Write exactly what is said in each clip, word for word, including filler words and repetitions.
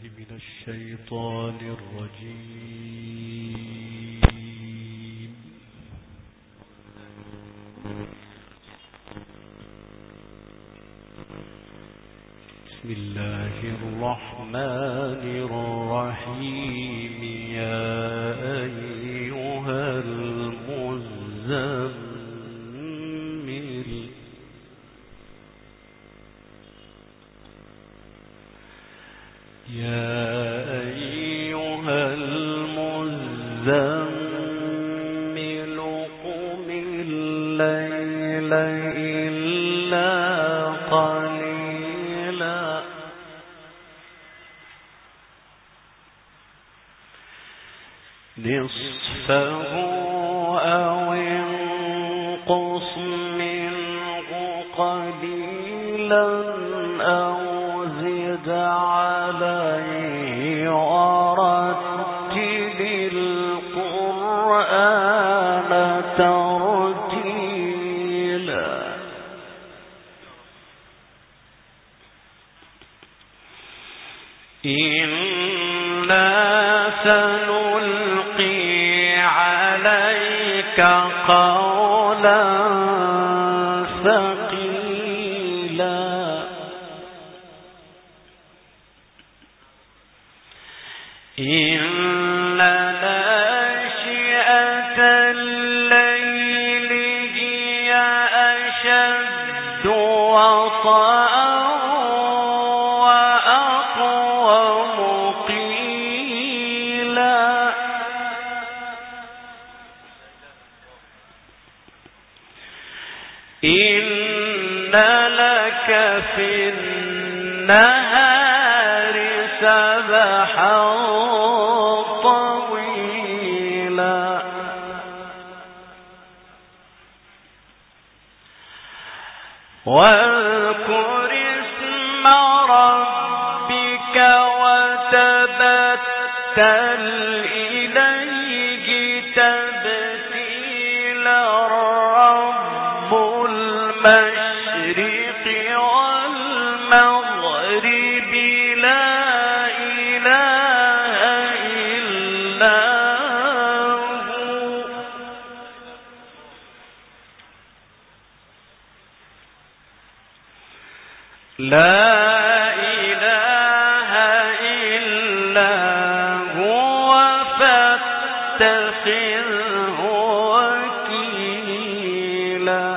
من الشيطان الرجيم. بسم الله الرحمن الرحيم. يا أيها المزمل يا أيها المزمل قم الليل إلا قليلا نصفه أو انقص منه قليلا أو زد عليه ورتل القرآن ترتيلا. إنا سنلقي عليك قولا ثقيلا. إن ناشئة الليل هي أشد وطئا وأقوم قيلا. إن لك في النهار سبحا طويلا واذكر اسم ربك وتبتل إليه تبتيلا. رب المشرق والمغرب لا إله إلا هو لا إله إلا هو فاتخذه وكيلا.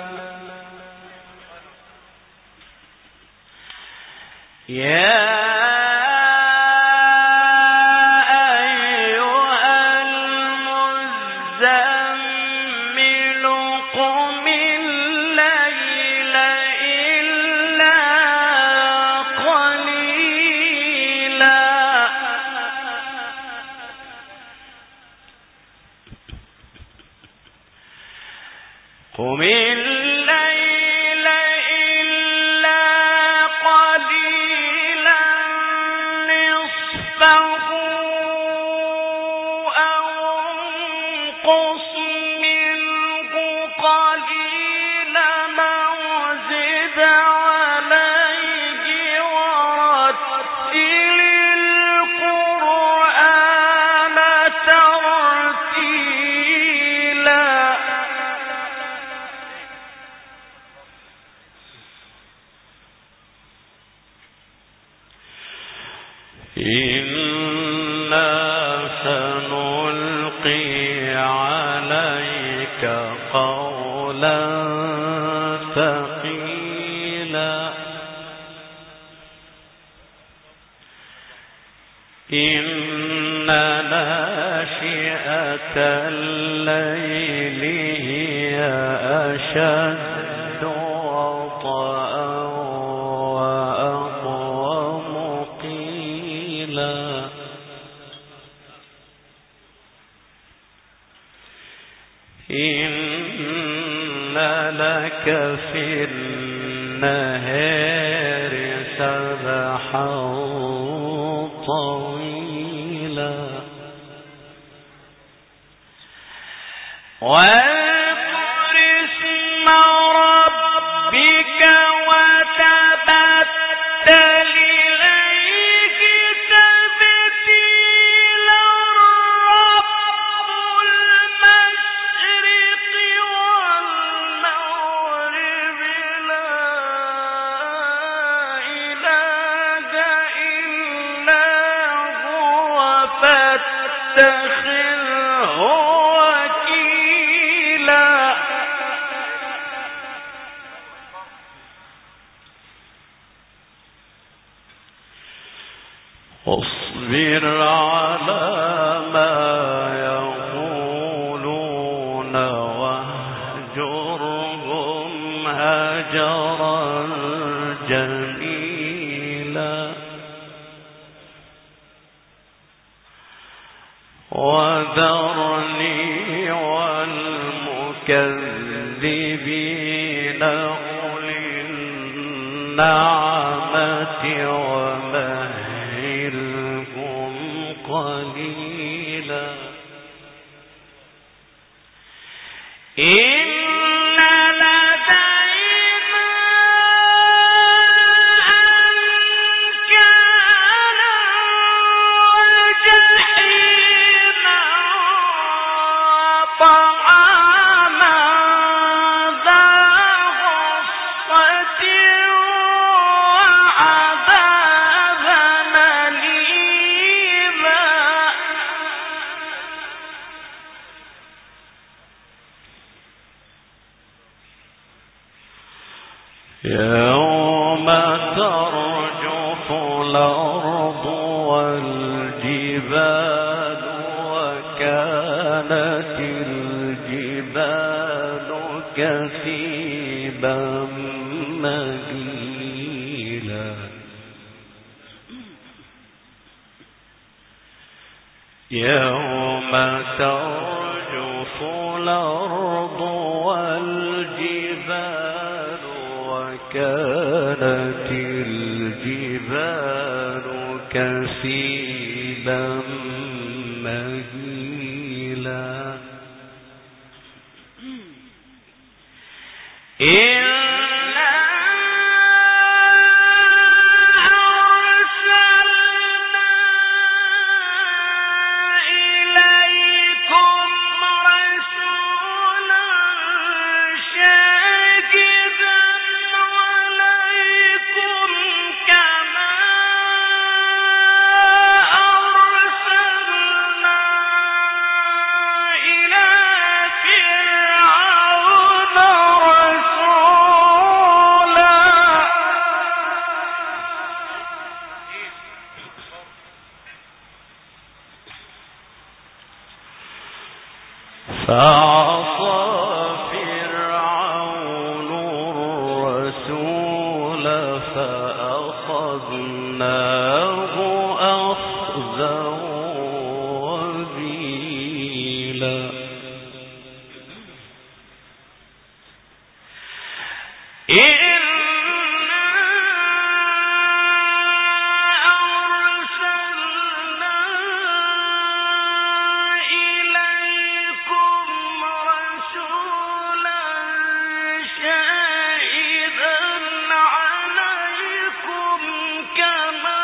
يا أيها المزمل قم الليل إلا قليلا قم الليل إلا قليلا نصفه أو انقص منه قليلا أو زد عليه ورتل القرآن ترتيلا. إنا سنلقي عليك قولا ثقيلا. إن ناشئة الليل هي أشد وطئا وأقوم قيلا. إن لك في النهار سبحا طويلا واذكر اسم ربك وتبتل إليه تبتيلا. واصبر على ما يقولون واهجرهم هجرا جميلا وذرني والمكذبين أولي النعمة ومهلهم قليلا إن لدينا أنكالا وجحيما وطعاما ذا غصة وعذابا أليما يوم ترجف الأرض والجبال وكانت الجبال كثيبا مهيلا يوم ترجف الأرض والجبال وكانت الجبال كثيبا مهيلا إلا أرسلنا إليكم رسولا شاهدا عليكم كما أرسلنا إلى فرعون رسولا فعصى فرعون الرسول فأخذناه أخذا وبيلا إنا أرسلنا إليكم رسولا شاهدا عليكم كما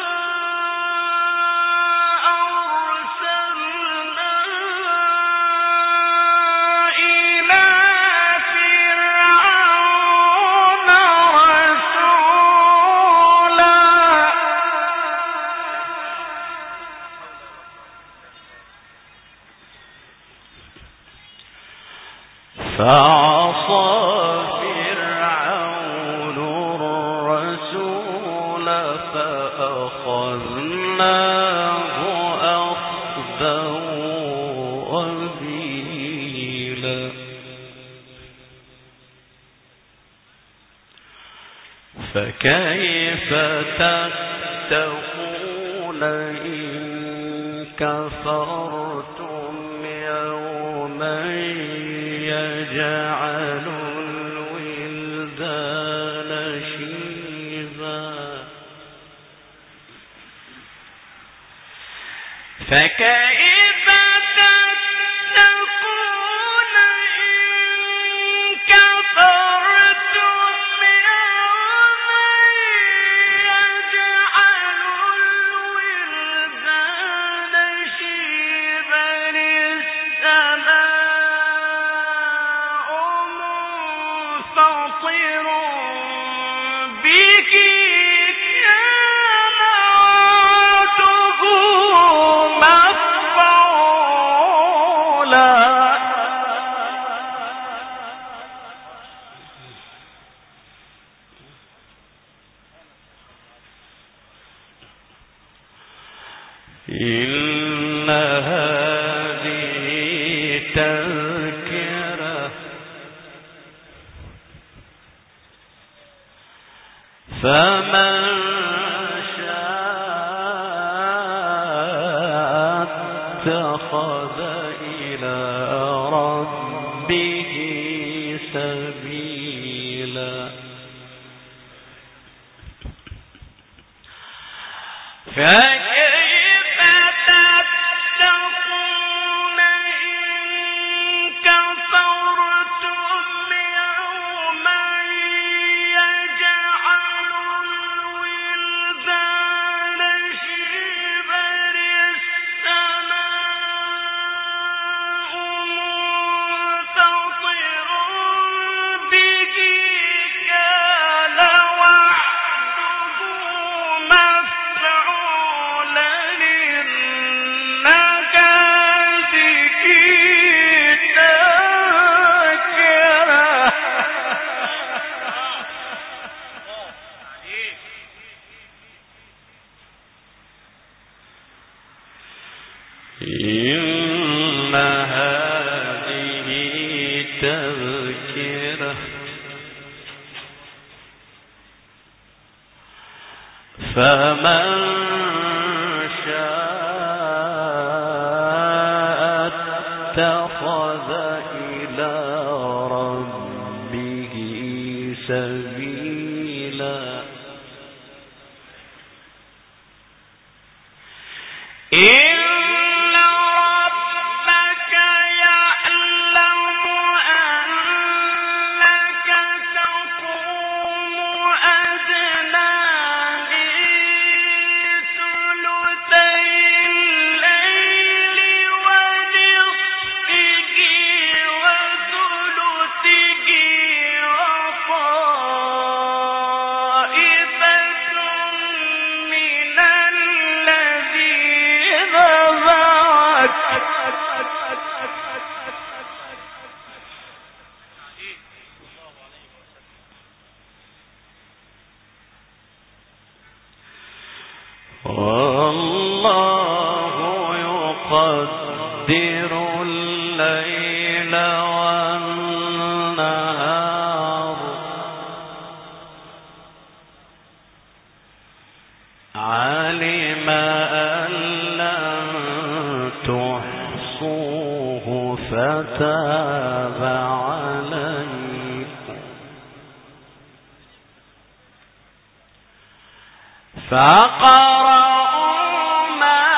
أرسلنا إلى فرعون رسولا فعصى فرعون الرسول فأخذناه أخذا وبيلا فكيف تتقون إن كفرتم يوما يجعل الولدان شيبا فكيف تتقون إن كفرتم يوما يجعل الولدان شيبا السماء منفطر به كان وعده مفعولا إن هذه تذكرة فمن شاء اتخذ إلى ربه سبيلا فكيف تتقون إن كفرتم يوما يجعل الولدان شيبا السماء منفطر به كان وعده مفعولا إنك هذه تذكرة إن هذه تذكرة فمن شاء اتخذ إلى ربه سبيلا إن ربك يعلم أنك تقوم أدنى من ثلثي الليل ونصفه وثلثه وطائفة من الذين معك والله يقدر الليل والنهار علم أن لن تحصوه فتاب عليكم فقرأوا ما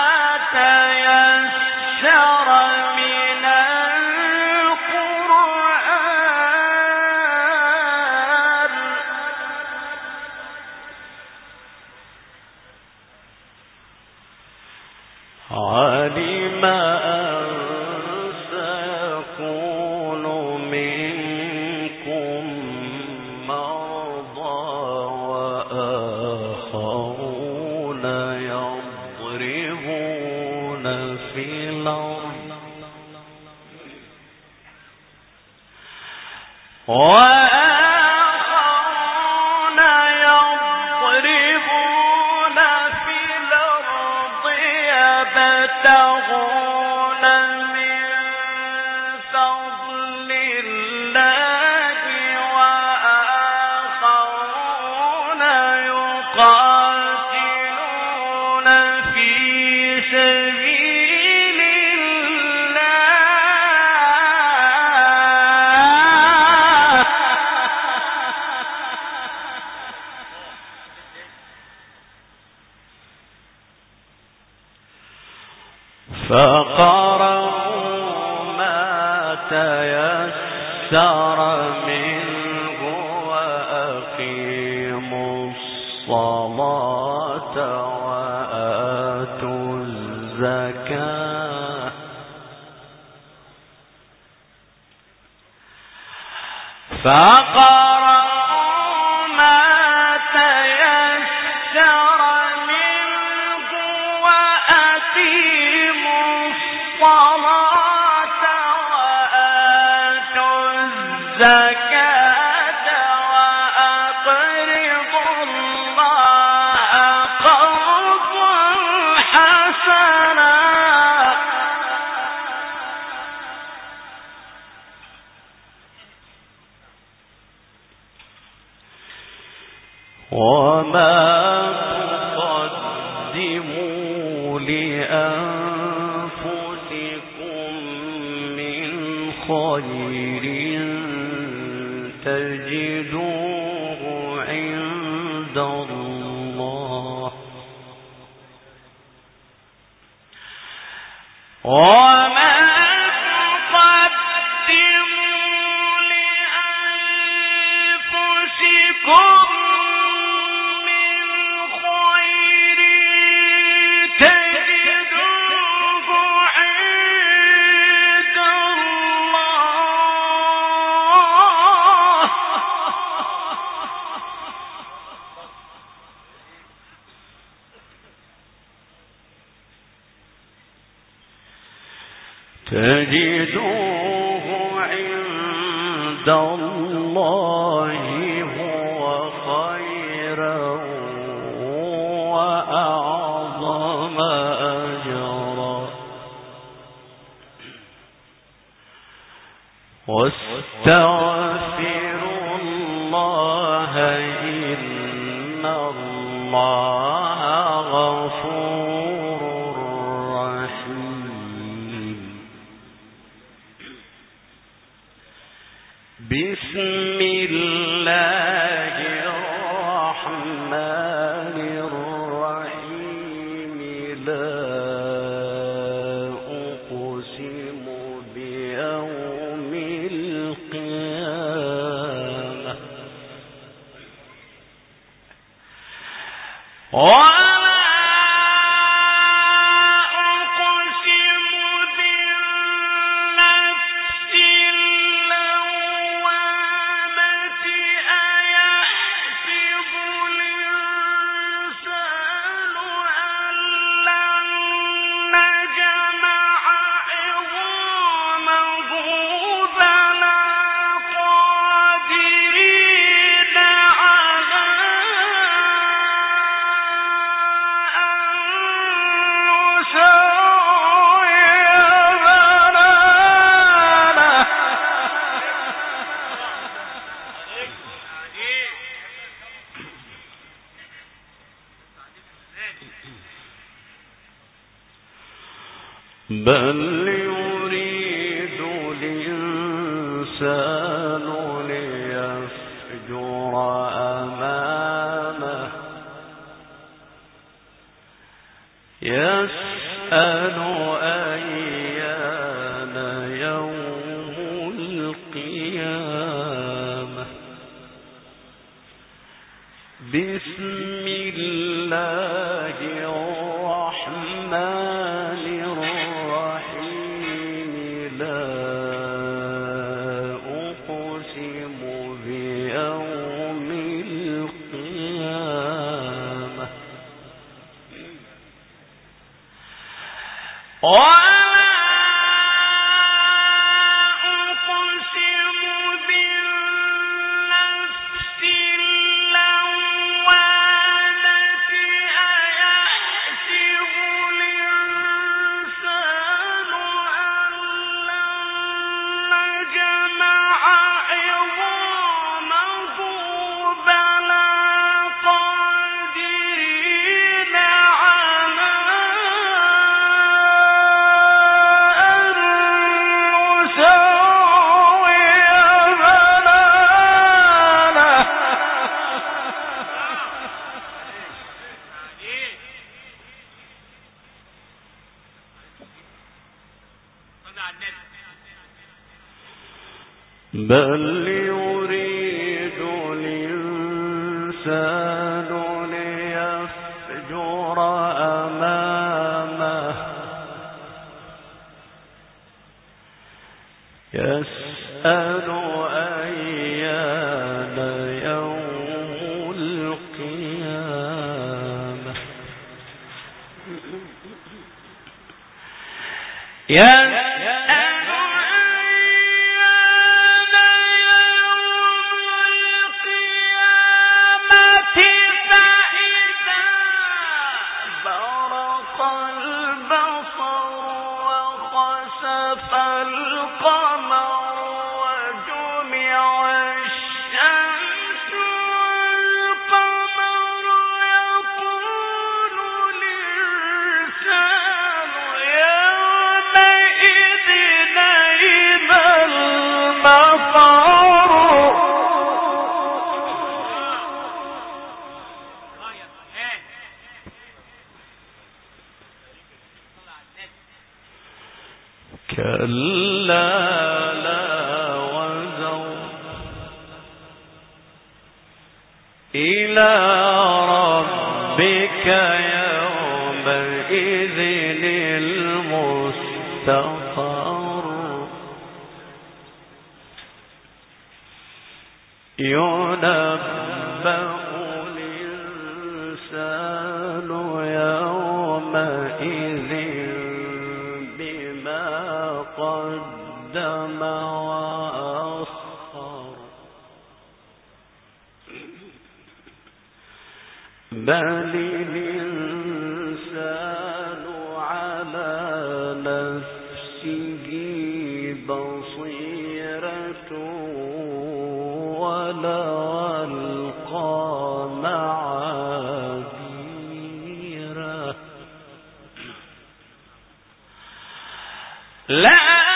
تيسر من القرآن علم أن سيكون منكم مرضى وآخرون يضربون في الأرض وآخرون يضربون في الأرض يبتغون من فضل الله وآخرون يقاتلون في سبيل الله فقرأوا ما تيسر منه وأقيموا الصلاة وآتوا الزكاة فقرأوا ما تيسر منه وأقيموا الصلاة وآتوا الزكاة وأقرضوا الله قرضا حسنا وما تقدموا لأنفسكم من خير تجدوه عند الله وما تقدموا لأنفسكم من خير تجدوه عند الله تجدوه عند الله هو خيرا وأعظم أجرا واستغفروا الله إن الله غفور رحيم بسم الله الرحمن الرحيم لا أقسم بيوم القيامة بل يريد الإنسان ليفجر أمامه يسأل أيان يوم القيامة بسم الله الرحمن الرحيم لا أقسم بيوم القيامة بل يريد الإنسان ليفجر أمامه يسأل أيان يوم القيامة القمر وجمع الشمس والقمر كلا لا وزر إلى ربك يومئذ المستقر ينبأ الإنسان يومئذ بما قدم وأخر بل الإنسان على نفسه بصيرة ولو ألقى معاذيره لا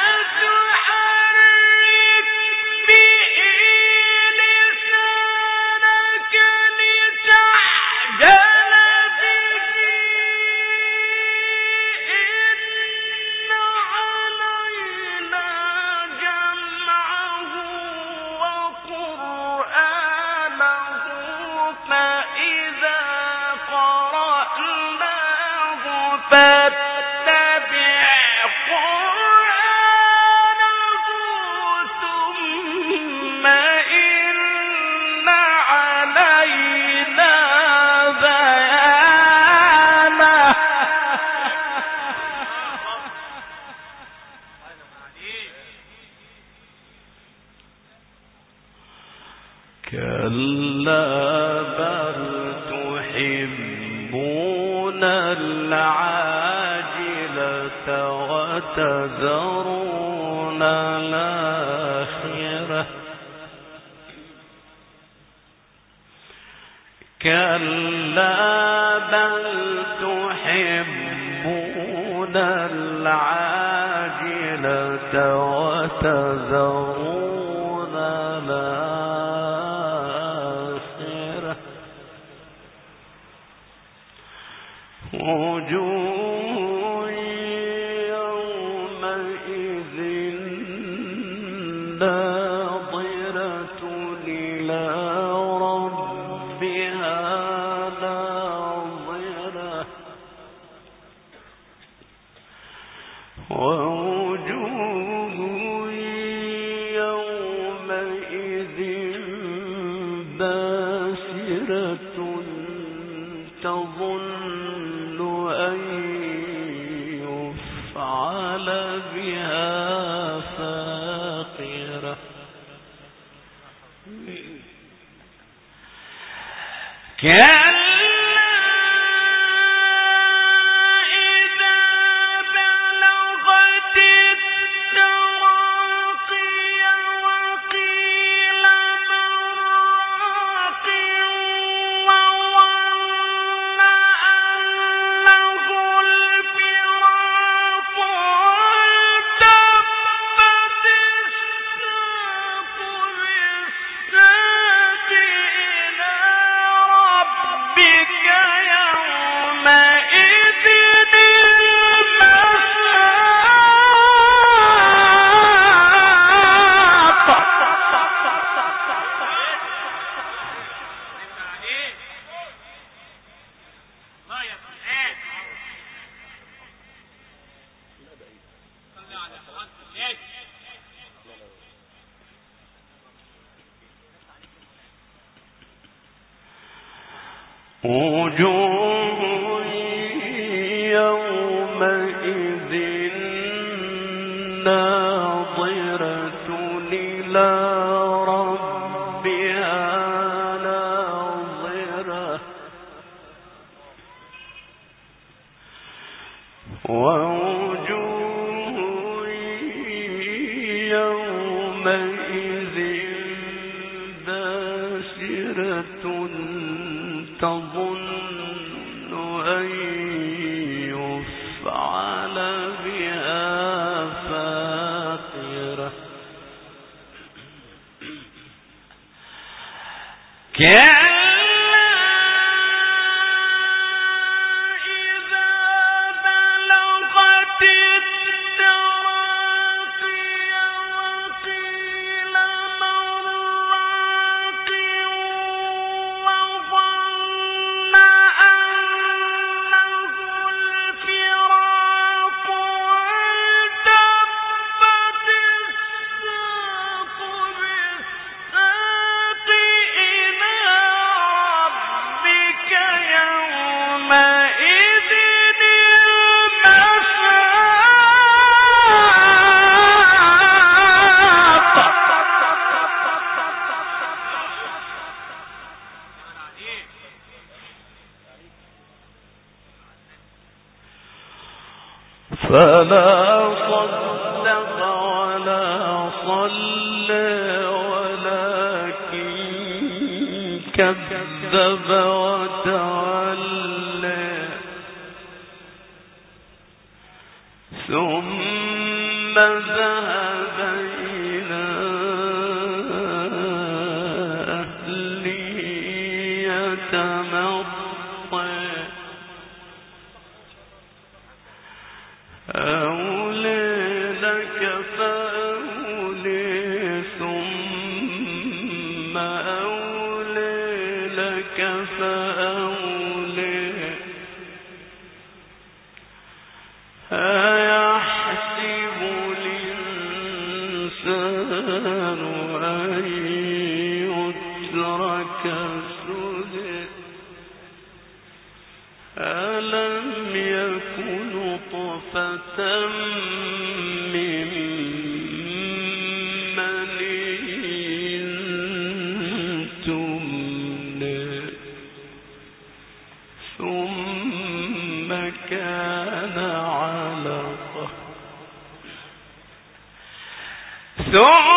كلا بل تحبون العاجلة وتذرون الآخرة كلا بل تحبون العاجلة وتذرون الآخرة وجوه يومئذ ناظرة إلى ربها ناظرة ووجوه يومئذ باسرة تظن أن يفعل بها فاقرة كلا وجوه يومئذ ناظرة إلى ربها ناظرة ووجوه يومئذ باسرة تظن أن يفعل بها فاقرة إذا بلغت التراقي فلا صدق ولا صلى ولكن كذب وتولى ثم ذهب إلى أهله يتمطى أولى لك فأولى ثم أولى لك فأولى أيحسب الإنسان أن يترك سدى ألم يكن نطفة من مني تمنى ثم كان علقة ثم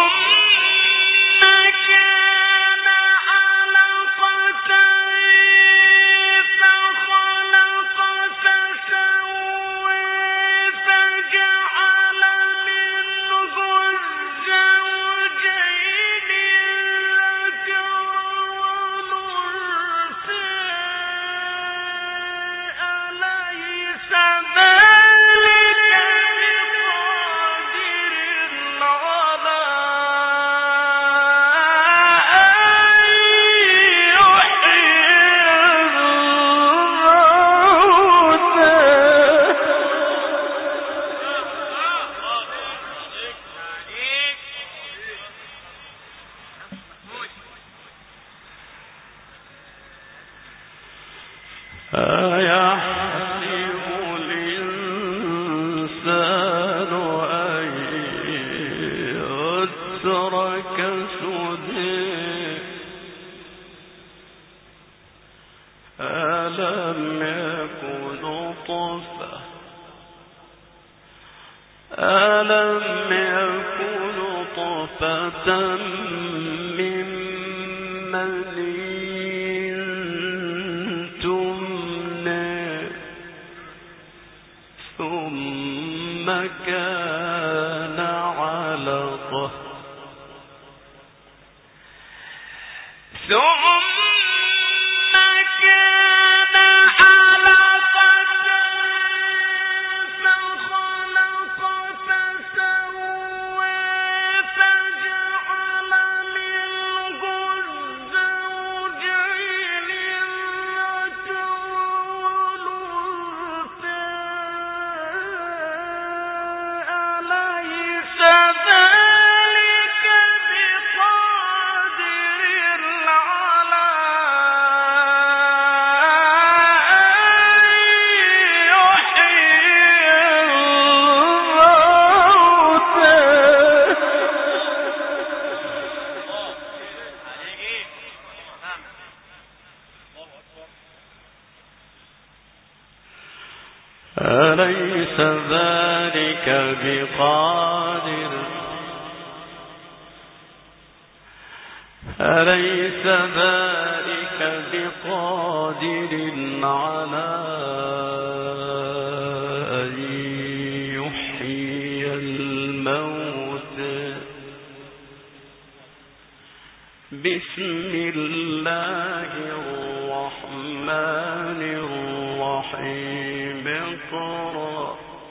ألم يكن طفة من مني تمنى ثم كان علقة ثم أليس ذلك بقادر أليس ذلك بقادر على أن يحيي الموتى بسم الله الرحمن الرحيم اقرأ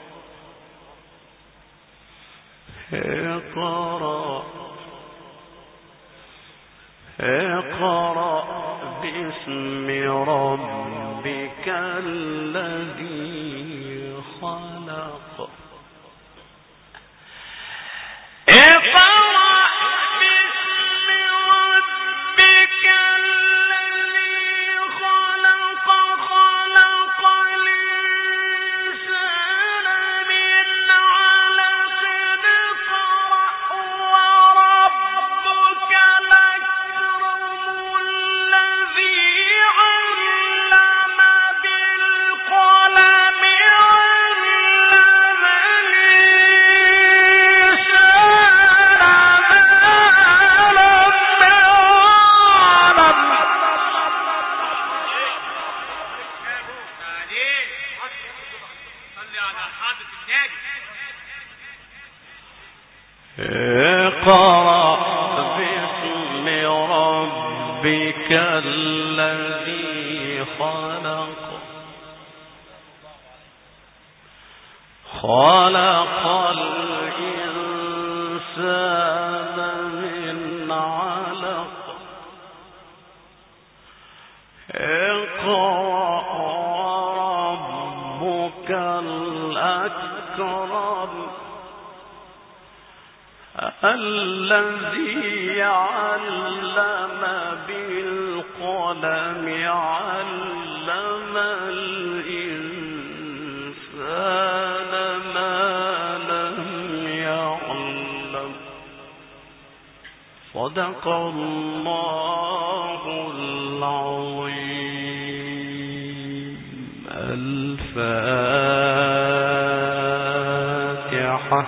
اقرأ اقرأ باسم ربك الذي خلق اقرأ باسم ربك الذي خلق خلق الإنسان من علق اقرأ وربك الأكرم الذي علم بالقلم ربك الذي خلق خلق الإنسان من علق اقرأ ربك الأكرم الذي علم بالقلم علم الإنسان ما لم يعلم صدق الله العظيم. الفاتحة.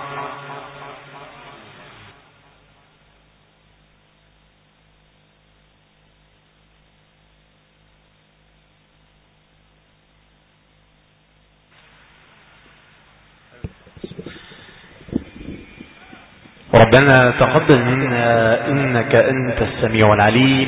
ربنا تقبل منا إنك أنت السميع العليم